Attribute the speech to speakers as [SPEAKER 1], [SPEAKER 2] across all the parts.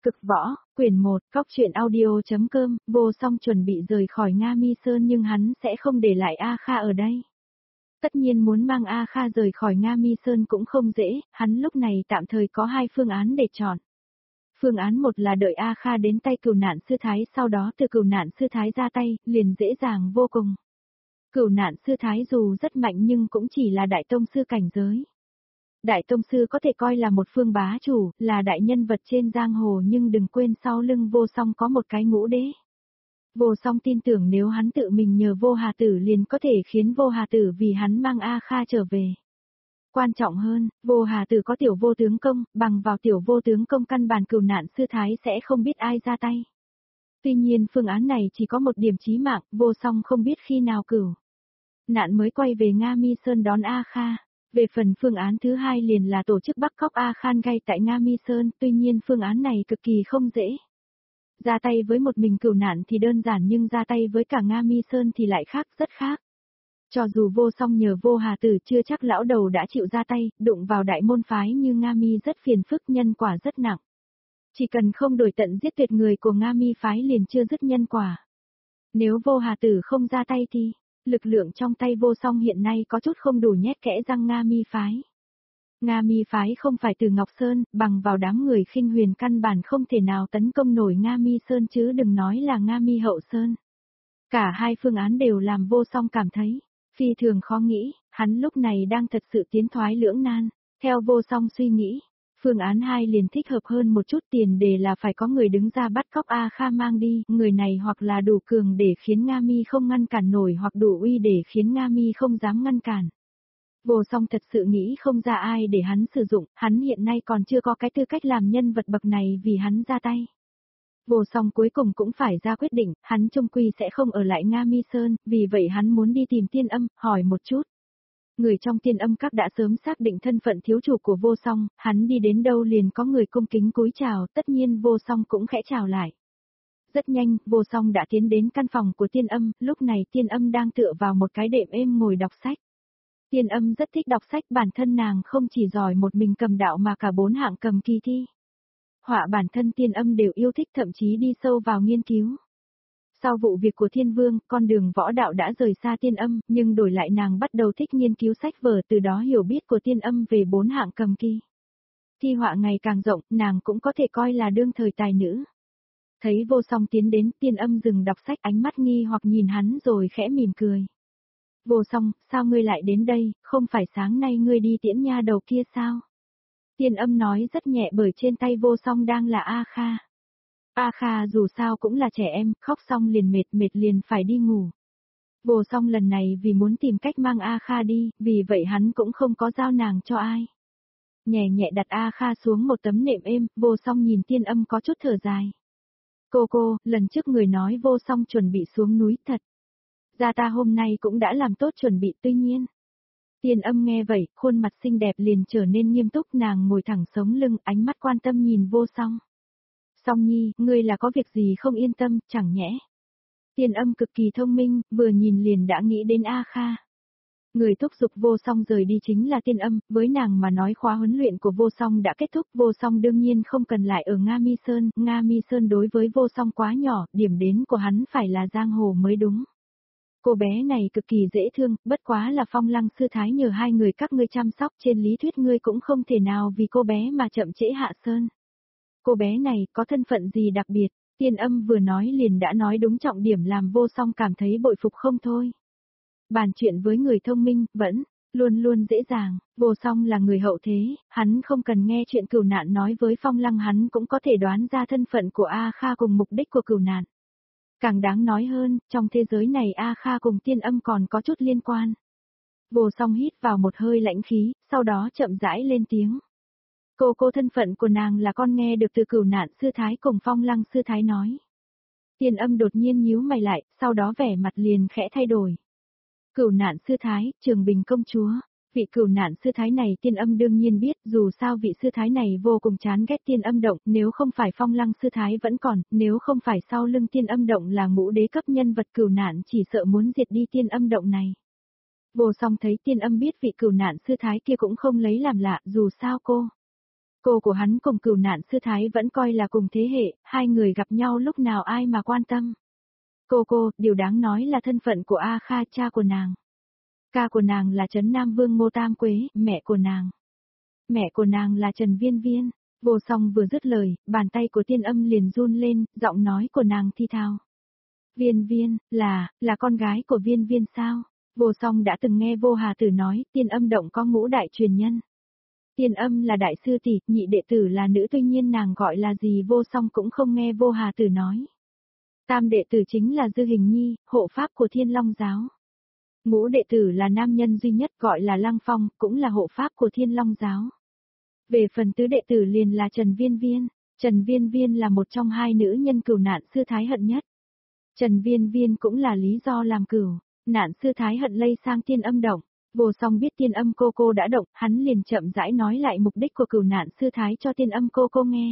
[SPEAKER 1] Cực võ, quyển 1, Cóc truyện audio.com, Vô Song chuẩn bị rời khỏi Nga Mi Sơn nhưng hắn sẽ không để lại A Kha ở đây. Tất nhiên muốn mang A Kha rời khỏi Nga Mi Sơn cũng không dễ, hắn lúc này tạm thời có hai phương án để chọn. Phương án một là đợi A Kha đến tay Cửu Nạn Sư Thái, sau đó từ Cửu Nạn Sư Thái ra tay, liền dễ dàng vô cùng. Cửu Nạn Sư Thái dù rất mạnh nhưng cũng chỉ là đại tông sư cảnh giới. Đại tông sư có thể coi là một phương bá chủ, là đại nhân vật trên giang hồ, nhưng đừng quên sau lưng Vô Song có một cái ngũ đế. Vô Song tin tưởng nếu hắn tự mình nhờ Vô Hà Tử liền có thể khiến Vô Hà Tử vì hắn mang A Kha trở về. Quan trọng hơn, Vô Hà Tử có tiểu vô tướng công, bằng vào tiểu vô tướng công căn bản Cửu Nạn Sư Thái sẽ không biết ai ra tay. Tuy nhiên phương án này chỉ có một điểm chí mạng, Vô Song không biết khi nào Cửu Nạn mới quay về Nga Mi Sơn đón A Kha. Về phần phương án thứ hai liền là tổ chức bắt cóc A Khan ngay tại Nga Mi Sơn, tuy nhiên phương án này cực kỳ không dễ. Ra tay với một mình Cửu Nạn thì đơn giản nhưng ra tay với cả Nga Mi Sơn thì lại khác, rất khác. Cho dù Vô Song nhờ Vô Hà Tử chưa chắc lão đầu đã chịu ra tay, đụng vào đại môn phái như Nga Mi rất phiền phức, nhân quả rất nặng. Chỉ cần không đổi tận giết tuyệt người của Nga Mi phái liền chưa dứt nhân quả. Nếu Vô Hà Tử không ra tay thì lực lượng trong tay Vô Song hiện nay có chút không đủ nhét kẽ răng Nga Mi phái. Nga Mi phái không phải Từ Ngọc Sơn, bằng vào đám người khinh huyền căn bản không thể nào tấn công nổi Nga Mi Sơn chứ đừng nói là Nga Mi Hậu Sơn. Cả hai phương án đều làm Vô Song cảm thấy phi thường khó nghĩ, hắn lúc này đang thật sự tiến thoái lưỡng nan. Theo Vô Song suy nghĩ, phương án 2 liền thích hợp hơn một chút, tiền đề là phải có người đứng ra bắt cóc A Kha mang đi, người này hoặc là đủ cường để khiến Nga Mi không ngăn cản nổi hoặc đủ uy để khiến Nga Mi không dám ngăn cản. Vô Song thật sự nghĩ không ra ai để hắn sử dụng, hắn hiện nay còn chưa có cái tư cách làm nhân vật bậc này vì hắn ra tay. Vô Song cuối cùng cũng phải ra quyết định, hắn chung quy sẽ không ở lại Nga Mi Sơn, vì vậy hắn muốn đi tìm Tiên Âm, hỏi một chút. Người trong Tiên Âm các đã sớm xác định thân phận thiếu chủ của Vô Song, hắn đi đến đâu liền có người cung kính cúi chào, tất nhiên Vô Song cũng khẽ chào lại. Rất nhanh, Vô Song đã tiến đến căn phòng của Tiên Âm, lúc này Tiên Âm đang tựa vào một cái đệm êm ngồi đọc sách. Tiên Âm rất thích đọc sách, bản thân nàng không chỉ giỏi một mình cầm đạo mà cả 4 hạng cầm kỳ thi. Họa bản thân Tiên Âm đều yêu thích, thậm chí đi sâu vào nghiên cứu. Sau vụ việc của Thiên Vương, con đường võ đạo đã rời xa Tiên Âm, nhưng đổi lại nàng bắt đầu thích nghiên cứu sách vở, từ đó hiểu biết của Tiên Âm về 4 hạng cầm kỳ. Thi họa ngày càng rộng, nàng cũng có thể coi là đương thời tài nữ. Thấy Vô Song tiến đến, Tiên Âm dừng đọc sách, ánh mắt nghi hoặc nhìn hắn rồi khẽ mỉm cười. Vô Song, sao ngươi lại đến đây, không phải sáng nay ngươi đi tiễn nha đầu kia sao? Tiên Âm nói rất nhẹ bởi trên tay Vô Song đang là A Kha. A Kha dù sao cũng là trẻ em, khóc xong liền mệt liền phải đi ngủ. Vô Song lần này vì muốn tìm cách mang A Kha đi, vì vậy hắn cũng không có giao nàng cho ai. Nhẹ nhẹ đặt A Kha xuống một tấm nệm êm, Vô Song nhìn Tiên Âm có chút thở dài. Cô, lần trước người nói Vô Song chuẩn bị xuống núi thật. Gia ta hôm nay cũng đã làm tốt chuẩn bị, tuy nhiên. Tiên Âm nghe vậy, khuôn mặt xinh đẹp liền trở nên nghiêm túc, nàng ngồi thẳng sống lưng, ánh mắt quan tâm nhìn Vô Song. Song Nhi, ngươi là có việc gì không yên tâm, chẳng nhẽ. Tiên Âm cực kỳ thông minh, vừa nhìn liền đã nghĩ đến A Kha. Người thúc giục Vô Song rời đi chính là Tiên Âm, với nàng mà nói khóa huấn luyện của Vô Song đã kết thúc, Vô Song đương nhiên không cần lại ở Nga Mi Sơn đối với Vô Song quá nhỏ, điểm đến của hắn phải là giang hồ mới đúng. Cô bé này cực kỳ dễ thương, bất quá là Phong Lăng Sư Thái nhờ hai người các ngươi chăm sóc, trên lý thuyết ngươi cũng không thể nào vì cô bé mà chậm trễ hạ sơn. Cô bé này có thân phận gì đặc biệt? Tiên Âm vừa nói liền đã nói đúng trọng điểm làm Vô Song cảm thấy bội phục không thôi. Bàn chuyện với người thông minh, vẫn luôn luôn dễ dàng, Vô Song là người hậu thế, hắn không cần nghe chuyện Cửu Nạn nói với Phong Lăng, hắn cũng có thể đoán ra thân phận của A Kha cùng mục đích của Cửu Nạn. Càng đáng nói hơn, trong thế giới này A Kha cùng Tiên Âm còn có chút liên quan. Vô Song hít vào một hơi lãnh khí, sau đó chậm rãi lên tiếng. Cô thân phận của nàng là con nghe được từ Cửu Nạn Sư Thái cùng Phong Lăng Sư Thái nói. Tiên Âm đột nhiên nhíu mày lại, sau đó vẻ mặt liền khẽ thay đổi. Cửu Nạn Sư Thái, Trường Bình công chúa. Vị Cửu Nạn Sư Thái này Tiên Âm đương nhiên biết, dù sao vị Sư Thái này vô cùng chán ghét Tiên Âm động, nếu không phải Phong Lăng Sư Thái vẫn còn, nếu không phải sau lưng Tiên Âm động là ngũ đế cấp nhân vật Cửu Nạn chỉ sợ muốn diệt đi Tiên Âm động này. Vô Song thấy Tiên Âm biết vị Cửu Nạn Sư Thái kia cũng không lấy làm lạ, dù sao cô Cô của hắn cùng Cửu Nạn sư thái vẫn coi là cùng thế hệ, hai người gặp nhau lúc nào ai mà quan tâm. Cô, điều đáng nói là thân phận của A Kha, cha của nàng. Ca của nàng là Trấn Nam Vương Ngô Tam Quế, mẹ của nàng là Trần Viên Viên. Vô Song vừa dứt lời, bàn tay của Tiên Âm liền run lên, giọng nói của nàng thi thào. Viên Viên, là con gái của Viên Viên sao? Vô Song đã từng nghe Vô Hà Tử nói, Tiên Âm động có ngũ đại truyền nhân. Tiên Âm là đại sư tỷ, nhị đệ tử là nữ, tuy nhiên nàng gọi là gì Vô Song cũng không nghe Vô Hà Tử nói. Tam đệ tử chính là Dư Hình Nhi, hộ pháp của Thiên Long giáo. Ngũ đệ tử là nam nhân duy nhất gọi là Lăng Phong, cũng là hộ pháp của Thiên Long giáo. Về phần tứ đệ tử liền là Trần Viên Viên. Trần Viên Viên là một trong hai nữ nhân Cửu Nạn sư thái hận nhất. Trần Viên Viên cũng là lý do làm Cửu Nạn sư thái hận lây sang Tiên Âm động. Vô Song biết Tiên Âm cô đã động, hắn liền chậm rãi nói lại mục đích của Cửu Nạn sư thái cho Tiên Âm cô nghe.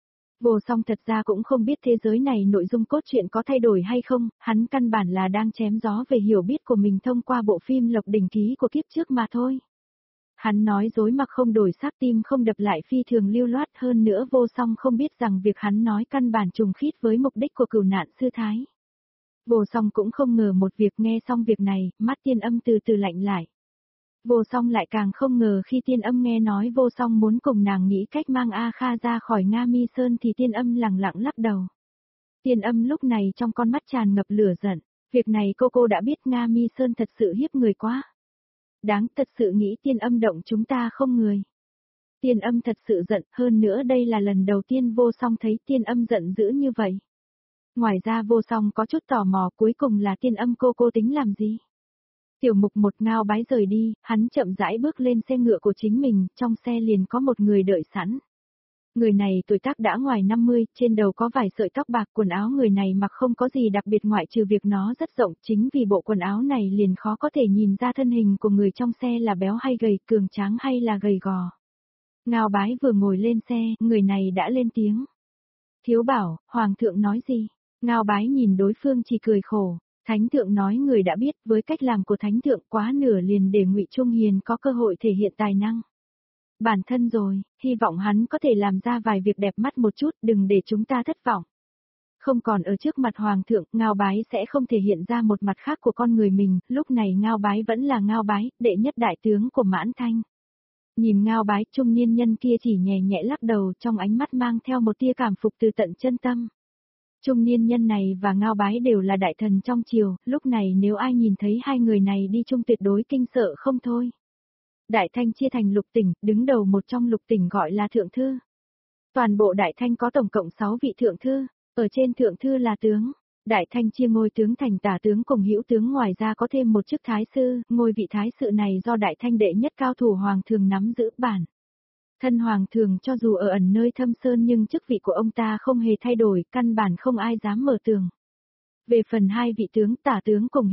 [SPEAKER 1] Vô Song thật ra cũng không biết thế giới này nội dung cốt truyện có thay đổi hay không, hắn căn bản là đang chém gió về hiểu biết của mình thông qua bộ phim Lộc Đỉnh Ký của kiếp trước mà thôi. Hắn nói dối mặc không đổi sắc, tim không đập lại, phi thường lưu loát, hơn nữa Vô Song không biết rằng việc hắn nói căn bản trùng khít với mục đích của Cửu Nạn sư thái. Vô Song cũng không ngờ một việc, nghe xong việc này, mắt Tiên Âm từ từ lạnh lại. Vô Song lại càng không ngờ khi Tiên Âm nghe nói Vô Song muốn cùng nàng nghĩ cách mang A Kha ra khỏi Nga Mi Sơn thì Tiên Âm lẳng lặng lắc đầu. Tiên Âm lúc này trong con mắt tràn ngập lửa giận, việc này cô đã biết, Nga Mi Sơn thật sự hiếp người quá. Đáng, thật sự nghĩ Tiên Âm động chúng ta không người. Tiên Âm thật sự giận, hơn nữa đây là lần đầu tiên Vô Song thấy Tiên Âm giận dữ như vậy. Ngoài ra Vô Song có chút tò mò, cuối cùng là Tiên Âm cô tính làm gì? Tiểu Mục một Ngao Bái rời đi, hắn chậm rãi bước lên xe ngựa của chính mình, trong xe liền có một người đợi sẵn. Người này tuổi tác đã ngoài 50, trên đầu có vài sợi tóc bạc, quần áo người này mặc không có gì đặc biệt ngoại trừ việc nó rất rộng, chính vì bộ quần áo này liền khó có thể nhìn ra thân hình của người trong xe là béo hay gầy, cường tráng hay là gầy gò. Ngao Bái vừa ngồi lên xe, người này đã lên tiếng. Thiếu bảo, Hoàng thượng nói gì? Ngao Bái nhìn đối phương chỉ cười khổ. Thánh thượng nói người đã biết, với cách làm của thánh thượng quá nửa liền để Ngụy Trung Hiền có cơ hội thể hiện tài năng. Bản thân rồi, hy vọng hắn có thể làm ra vài việc đẹp mắt một chút, đừng để chúng ta thất vọng. Không còn ở trước mặt Hoàng thượng, Ngao Bái sẽ không thể hiện ra một mặt khác của con người mình, lúc này Ngao Bái vẫn là Ngao Bái, đệ nhất đại tướng của Mãn Thanh. Nhìn Ngao Bái, trung niên nhân kia chỉ nhẹ nhẹ lắc đầu, trong ánh mắt mang theo một tia cảm phục từ tận chân tâm. Trung niên nhân này và Ngao Bái đều là đại thần trong triều, lúc này nếu ai nhìn thấy hai người này đi chung tuyệt đối kinh sợ không thôi. Đại Thanh chia thành lục tỉnh, đứng đầu một trong lục tỉnh gọi là thượng thư. Toàn bộ Đại Thanh có tổng cộng 6 vị thượng thư, ở trên thượng thư là tướng. Đại Thanh chia ngôi tướng thành tả tướng cùng hữu tướng, ngoài ra có thêm một chức thái sư, ngôi vị thái sự này do Đại Thanh đệ nhất cao thủ Hoàng thường nắm giữ bản. Thân Hoàng thường cho dù ở ẩn nơi thâm sơn nhưng chức vị của ông ta không hề thay đổi, căn bản không ai dám mở tường. Về phần hai vị tướng, tả tướng cùng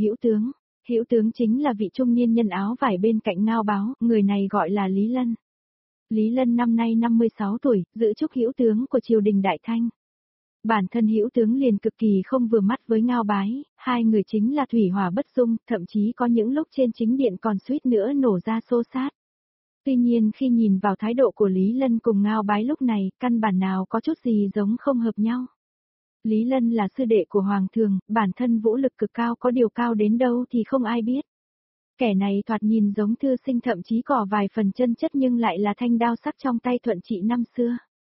[SPEAKER 1] hữu tướng chính là vị trung niên nhân áo vải bên cạnh Ngao Báo, người này gọi là Lý Lân. Lý Lân năm nay 56 tuổi, giữ chức hữu tướng của triều đình Đại Thanh. Bản thân hữu tướng liền cực kỳ không vừa mắt với Ngao Bái, hai người chính là thủy hỏa bất dung, thậm chí có những lúc trên chính điện còn suýt nữa nổ ra xô xát. Tuy nhiên khi nhìn vào thái độ của Lý Lân cùng Ngao Bái lúc này, căn bản nào có chút gì giống không hợp nhau. Lý Lân là sư đệ của Hoàng thường, bản thân vũ lực cực cao, có điều cao đến đâu thì không ai biết. Kẻ này thoạt nhìn giống thư sinh, thậm chí có vài phần chân chất nhưng lại là thanh đao sắc trong tay Thuận Trị năm xưa.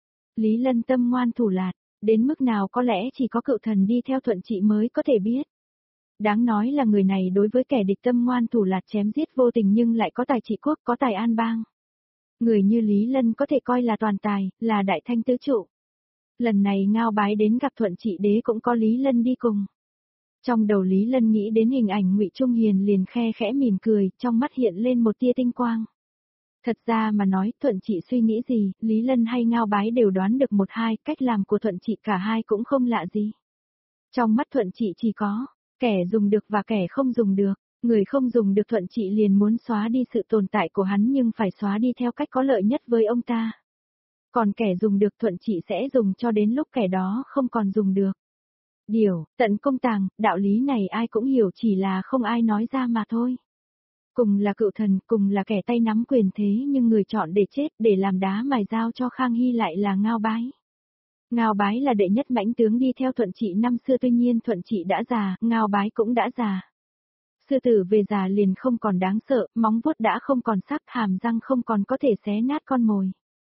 [SPEAKER 1] Lý Lân tâm ngoan thủ lạt, đến mức nào có lẽ chỉ có cựu thần đi theo Thuận Trị mới có thể biết. Đáng nói là người này đối với kẻ địch tâm ngoan thủ lạt chém giết vô tình nhưng lại có tài trị quốc, có tài an bang. Người như Lý Lân có thể coi là toàn tài, là đại thanh tứ trụ. Lần này Ngao Bái đến gặp Thuận Trị đế cũng có Lý Lân đi cùng. Trong đầu Lý Lân nghĩ đến hình ảnh Ngụy Trung Hiền liền khe khẽ mỉm cười, trong mắt hiện lên một tia tinh quang. Thật ra mà nói, Thuận Trị suy nghĩ gì, Lý Lân hay Ngao Bái đều đoán được một hai, cách làm của Thuận Trị cả hai cũng không lạ gì. Trong mắt Thuận Trị chỉ có kẻ dùng được và kẻ không dùng được. Người không dùng được Thuận Trị liền muốn xóa đi sự tồn tại của hắn nhưng phải xóa đi theo cách có lợi nhất với ông ta. Còn kẻ dùng được Thuận Trị sẽ dùng cho đến lúc kẻ đó không còn dùng được. Điều, tận công tàng, đạo lý này ai cũng hiểu, chỉ là không ai nói ra mà thôi. Cùng là cựu thần, cùng là kẻ tay nắm quyền thế nhưng người chọn để chết, để làm đá mài dao cho Khang Hy lại là Ngao Bái. Ngao Bái là đệ nhất mãnh tướng đi theo Thuận Trị năm xưa, tuy nhiên Thuận Trị đã già, Ngao Bái cũng đã già. Sư tử về già liền không còn đáng sợ, móng vuốt đã không còn sắc, hàm răng không còn có thể xé nát con mồi.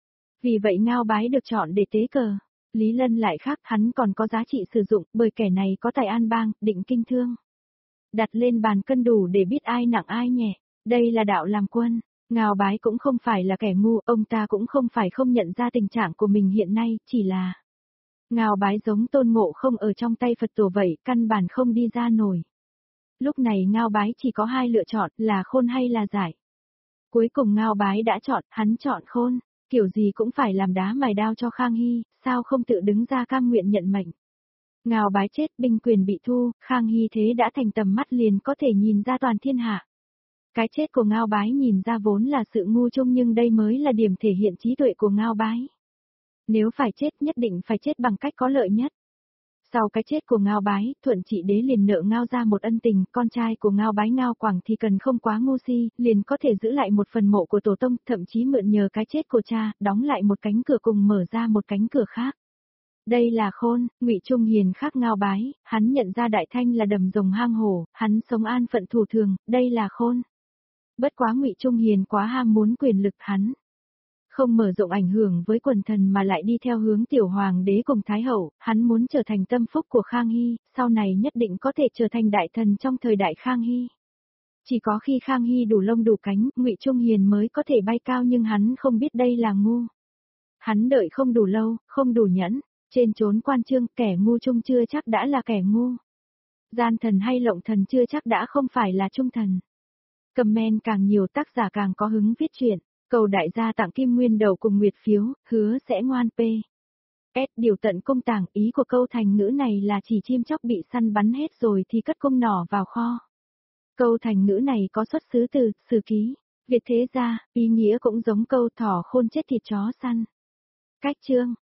[SPEAKER 1] Vì vậy Ngao Bái được chọn để tế cờ. Lý Lân lại khác, hắn còn có giá trị sử dụng, bởi kẻ này có tài an bang, định kinh thương. Đặt lên bàn cân đủ để biết ai nặng ai nhẹ. Đây là đạo làm quân. Ngao Bái cũng không phải là kẻ ngu, ông ta cũng không phải không nhận ra tình trạng của mình hiện nay, chỉ là Ngao Bái giống Tôn Ngộ Không ở trong tay Phật tổ vậy, căn bản không đi ra nổi. Lúc này Ngao Bái chỉ có hai lựa chọn, là khôn hay là giải. Cuối cùng Ngao Bái đã chọn, hắn chọn khôn, kiểu gì cũng phải làm đá mài đao cho Khang Hy, sao không tự đứng ra cam nguyện nhận mệnh. Ngao Bái chết, binh quyền bị thu, Khang Hy thế đã thành tầm mắt liền có thể nhìn ra toàn thiên hạ. Cái chết của Ngao Bái nhìn ra vốn là sự ngu chung, nhưng đây mới là điểm thể hiện trí tuệ của Ngao Bái. Nếu phải chết nhất định phải chết bằng cách có lợi nhất. Sau cái chết của Ngao Bái, Thuận Trị đế liền nợ Ngao ra một ân tình, con trai của Ngao Bái Ngao Quảng thì cần không quá ngu si, liền có thể giữ lại một phần mộ của tổ tông, thậm chí mượn nhờ cái chết của cha, đóng lại một cánh cửa cùng mở ra một cánh cửa khác. Đây là khôn. Ngụy Trung Hiền khác Ngao Bái, hắn nhận ra Đại Thanh là đầm rồng hang hổ, hắn sống an phận thủ thường, đây là khôn. Bất quá Ngụy Trung Hiền quá ham muốn quyền lực, hắn không mở rộng ảnh hưởng với quần thần mà lại đi theo hướng tiểu hoàng đế cùng thái hậu, hắn muốn trở thành tâm phúc của Khang Hy, sau này nhất định có thể trở thành đại thần trong thời đại Khang Hy. Chỉ có khi Khang Hy đủ lông đủ cánh, Ngụy Trung Hiền mới có thể bay cao, nhưng hắn không biết đây là ngu. Hắn đợi không đủ lâu, không đủ nhẫn, trên chốn quan chương, kẻ ngu chung chưa chắc đã là kẻ ngu. Gian thần hay lộng thần chưa chắc đã không phải là trung thần. Comment càng nhiều tác giả càng có hứng viết truyện. Cầu đại gia tặng kim nguyên đầu cùng nguyệt phiếu, hứa sẽ ngoan p. Điều tận công tàng, ý của câu thành ngữ này là chỉ chim chóc bị săn bắn hết rồi thì cất cung nỏ vào kho. Câu thành ngữ này có xuất xứ từ Sử Ký, Việt Thế Gia, ý nghĩa cũng giống câu thỏ khôn chết thịt chó săn. Cách chương